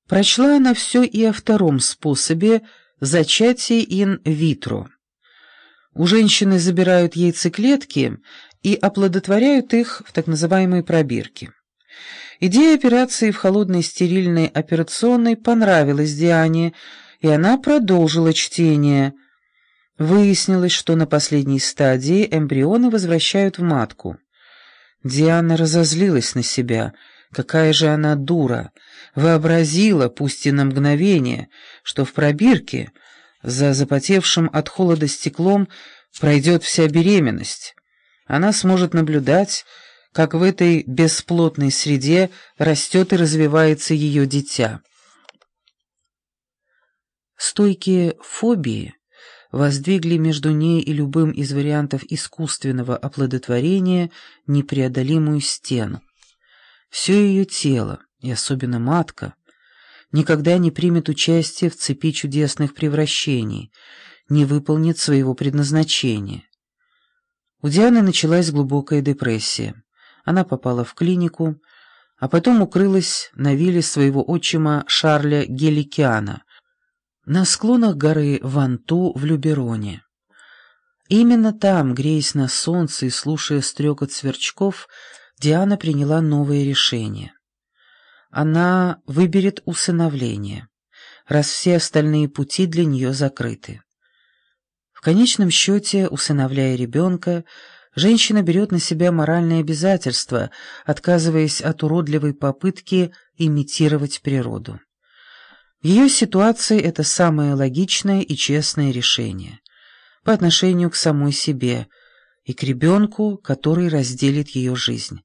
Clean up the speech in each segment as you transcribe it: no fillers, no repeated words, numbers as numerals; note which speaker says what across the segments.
Speaker 1: Прочла она все и о втором способе зачатия ин-витро. У женщины забирают яйцеклетки и оплодотворяют их в так называемой пробирке. Идея операции в холодной стерильной операционной понравилась Диане, и она продолжила чтение. Выяснилось, что на последней стадии эмбрионы возвращают в матку. Диана разозлилась на себя. Какая же она дура! Вообразила, пусть и на мгновение, что в пробирке, за запотевшим от холода стеклом, пройдет вся беременность. Она сможет наблюдать, как в этой бесплотной среде растет и развивается ее дитя. Стойкие фобии воздвигли между ней и любым из вариантов искусственного оплодотворения непреодолимую стену. Все ее тело, и особенно матка, никогда не примет участие в цепи чудесных превращений, не выполнит своего предназначения. У Дианы началась глубокая депрессия. Она попала в клинику, а потом укрылась на вилле своего отчима Шарля Геликиана на склонах горы Ванту в Любероне. Именно там, греясь на солнце и слушая стрекот сверчков, Диана приняла новое решение. Она выберет усыновление, раз все остальные пути для нее закрыты. В конечном счете, усыновляя ребенка, женщина берет на себя моральное обязательство, отказываясь от уродливой попытки имитировать природу. В ее ситуации это самое логичное и честное решение по отношению к самой себе и к ребенку, который разделит ее жизнь.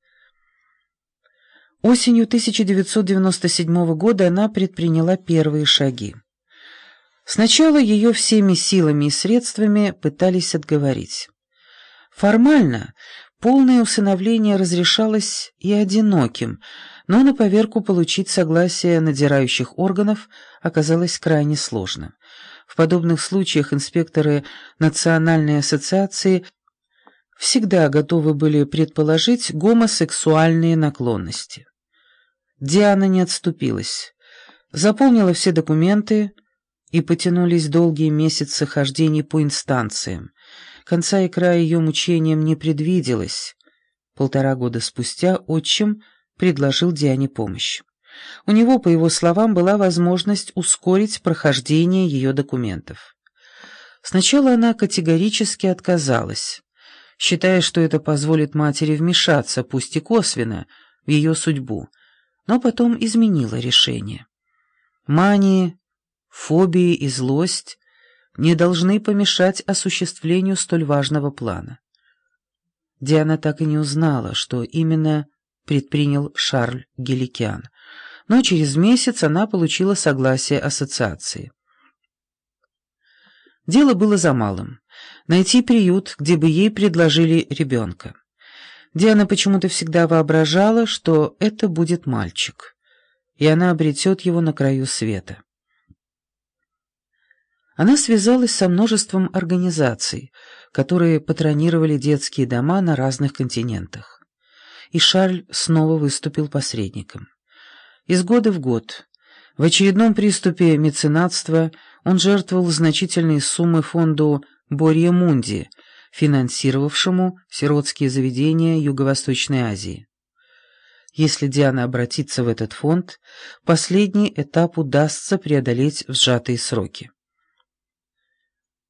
Speaker 1: Осенью 1997 года она предприняла первые шаги. Сначала ее всеми силами и средствами пытались отговорить. Формально полное усыновление разрешалось и одиноким, но на поверку получить согласие надзирающих органов оказалось крайне сложно. В подобных случаях инспекторы Национальной ассоциации всегда готовы были предположить гомосексуальные наклонности. Диана не отступилась, заполнила все документы, и потянулись долгие месяцы хождений по инстанциям. Конца и края ее мучениям не предвиделось. 1,5 года спустя отчим предложил Диане помощь. У него, по его словам, была возможность ускорить прохождение ее документов. Сначала она категорически отказалась, считая, что это позволит матери вмешаться, пусть и косвенно, в ее судьбу, но потом изменила решение. Мании, фобии и злость не должны помешать осуществлению столь важного плана. Диана так и не узнала, что именно предпринял Шарль Геликиан, но через месяц она получила согласие ассоциации. Дело было за малым — найти приют, где бы ей предложили ребенка. Диана почему-то всегда воображала, что это будет мальчик, и она обретет его на краю света. Она связалась со множеством организаций, которые патронировали детские дома на разных континентах. И Шарль снова выступил посредником. Из года в год, в очередном приступе меценатства, он жертвовал значительные суммы фонду «Борья Мунди», финансировавшему сиротские заведения Юго-Восточной Азии. Если Диана обратится в этот фонд, последний этап удастся преодолеть в сжатые сроки.